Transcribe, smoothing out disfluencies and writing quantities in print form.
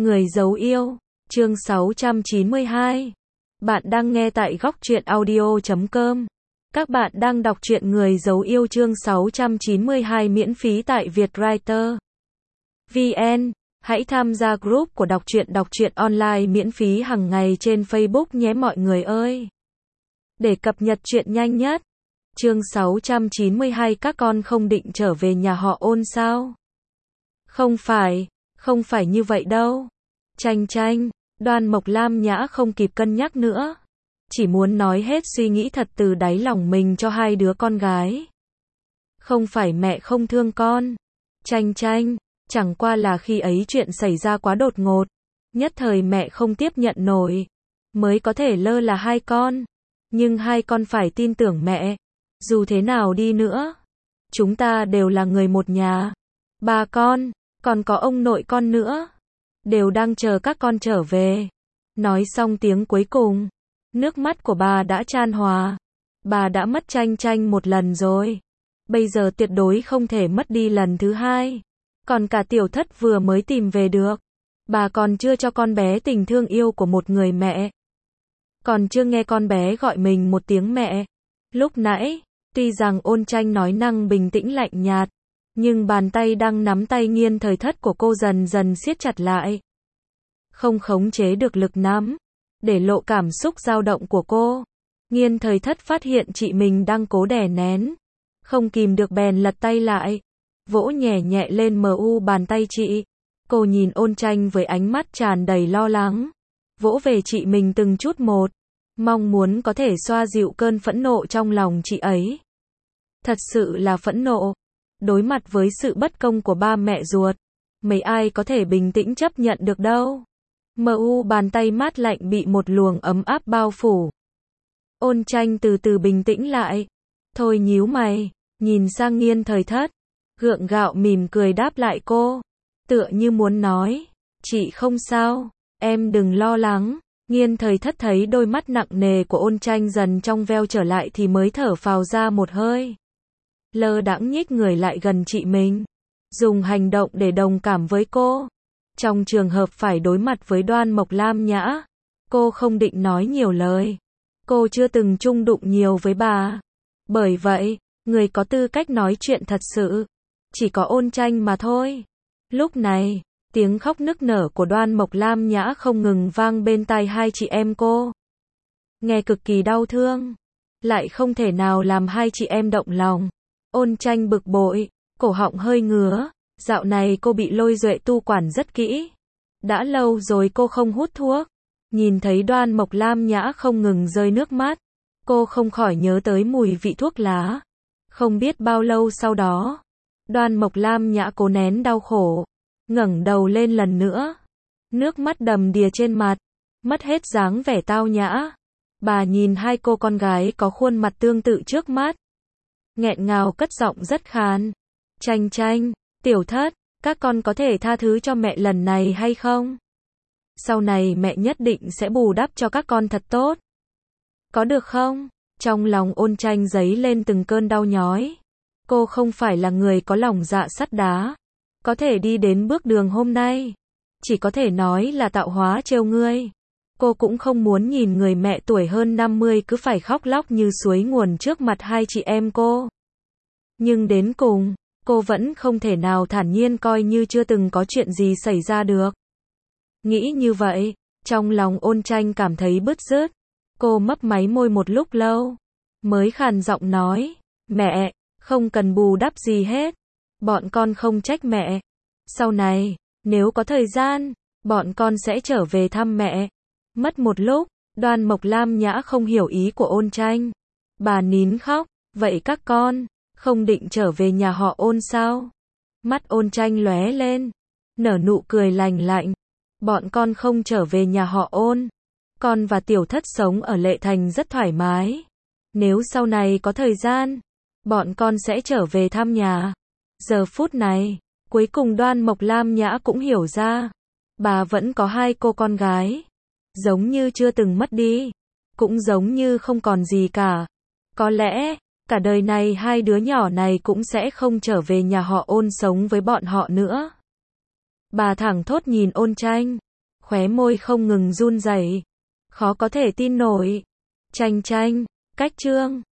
Người giấu yêu, chương 692. Bạn đang nghe tại góc truyện audio.com. Các bạn đang đọc truyện Người giấu yêu chương 692 miễn phí tại Vietwriter VN. Hãy tham gia group của đọc truyện online miễn phí hàng ngày trên Facebook nhé mọi người ơi. Để cập nhật truyện nhanh nhất. Chương 692 các con không định trở về nhà họ Ôn sao? Không phải như vậy đâu. Chanh, Đoan Mộc Lam Nhã không kịp cân nhắc nữa. Chỉ muốn nói hết suy nghĩ thật từ đáy lòng mình cho hai đứa con gái. Không phải mẹ không thương con. Chanh, chẳng qua là khi ấy chuyện xảy ra quá đột ngột. Nhất thời mẹ không tiếp nhận nổi. Mới có thể lơ là hai con. Nhưng hai con phải tin tưởng mẹ. Dù thế nào đi nữa. Chúng ta đều là người một nhà. Ba con, còn có ông nội con nữa. Đều đang chờ các con trở về. Nói xong tiếng cuối cùng. Nước mắt của bà đã chan hòa. Bà đã mất Chanh một lần rồi. Bây giờ tuyệt đối không thể mất đi lần thứ hai. Còn cả Tiểu Thất vừa mới tìm về được. Bà còn chưa cho con bé tình thương yêu của một người mẹ. Còn chưa nghe con bé gọi mình một tiếng mẹ. Lúc nãy, tuy rằng Ôn Tranh nói năng bình tĩnh lạnh nhạt. Nhưng bàn tay đang nắm tay Nghiên Thời Thất của cô dần dần siết chặt lại. Không khống chế được lực nắm. Để lộ cảm xúc dao động của cô. Nghiên Thời Thất phát hiện chị mình đang cố đè nén. Không kìm được bèn lật tay lại. Vỗ nhẹ lên bàn tay chị. Cô nhìn Ôn Tranh với ánh mắt tràn đầy lo lắng. Vỗ về chị mình từng chút một. Mong muốn có thể xoa dịu cơn phẫn nộ trong lòng chị ấy. Thật sự là phẫn nộ. Đối mặt với sự bất công của ba mẹ ruột. Mấy ai có thể bình tĩnh chấp nhận được đâu. Bàn tay mát lạnh bị một luồng ấm áp bao phủ. Ôn Tranh từ từ bình tĩnh lại. Thôi nhíu mày. Nhìn sang Nghiên Thời Thất. Gượng gạo mỉm cười đáp lại cô. Tựa như muốn nói. Chị không sao. Em đừng lo lắng. Nghiên Thời Thất thấy đôi mắt nặng nề của Ôn Tranh dần trong veo trở lại thì mới thở phào ra một hơi. Lơ đãng nhích người lại gần chị mình. Dùng hành động để đồng cảm với cô. Trong trường hợp phải đối mặt với Đoan Mộc Lam Nhã. Cô không định nói nhiều lời. Cô chưa từng chung đụng nhiều với bà. Bởi vậy, người có tư cách nói chuyện thật sự. Chỉ có Ôn Tranh mà thôi. Lúc này, tiếng khóc nức nở của Đoan Mộc Lam Nhã không ngừng vang bên tai hai chị em cô. Nghe cực kỳ đau thương. Lại không thể nào làm hai chị em động lòng. Ôn Tranh bực bội, cổ họng hơi ngứa. Dạo này cô bị Lôi Duệ tu quản rất kỹ. Đã lâu rồi cô không hút thuốc. Nhìn thấy Đoan Mộc Lam Nhã không ngừng rơi nước mắt. Cô không khỏi nhớ tới mùi vị thuốc lá. Không biết bao lâu sau đó. Đoan Mộc Lam Nhã cố nén đau khổ. Ngẩng đầu lên lần nữa. Nước mắt đầm đìa trên mặt. Mất hết dáng vẻ tao nhã. Bà nhìn hai cô con gái có khuôn mặt tương tự trước mắt. Nghẹn ngào cất giọng rất khàn. Chanh, Tiểu Thất, các con có thể tha thứ cho mẹ lần này hay không? Sau này mẹ nhất định sẽ bù đắp cho các con thật tốt. Có được không? Trong lòng Ôn Tranh dấy lên từng cơn đau nhói. Cô không phải là người có lòng dạ sắt đá. Có thể đi đến bước đường hôm nay. Chỉ có thể nói là tạo hóa trêu ngươi. Cô cũng không muốn nhìn người mẹ tuổi hơn 50 cứ phải khóc lóc như suối nguồn trước mặt hai chị em cô. Nhưng đến cùng, cô vẫn không thể nào thản nhiên coi như chưa từng có chuyện gì xảy ra được. Nghĩ như vậy, trong lòng Ôn Tranh cảm thấy bứt rứt. Cô mấp máy môi một lúc lâu. Mới khàn giọng nói, mẹ, không cần bù đắp gì hết. Bọn con không trách mẹ. Sau này, nếu có thời gian, bọn con sẽ trở về thăm mẹ. Mất một lúc, Đoan Mộc Lam Nhã không hiểu ý của Ôn Tranh. Bà nín khóc, vậy các con, không định trở về nhà họ Ôn sao? Mắt Ôn Tranh lóe lên, nở nụ cười lành lạnh. Bọn con không trở về nhà họ Ôn. Con và Tiểu Thất sống ở Lệ Thành rất thoải mái. Nếu sau này có thời gian, bọn con sẽ trở về thăm nhà. Giờ phút này, cuối cùng Đoan Mộc Lam Nhã cũng hiểu ra. Bà vẫn có hai cô con gái. Giống như chưa từng mất đi. Cũng giống như không còn gì cả. Có lẽ, cả đời này hai đứa nhỏ này cũng sẽ không trở về nhà họ Ôn sống với bọn họ nữa. Bà thẳng thốt nhìn Ôn Tranh. khóe môi không ngừng run rẩy. Khó có thể tin nổi. Chanh chanh, cách chương.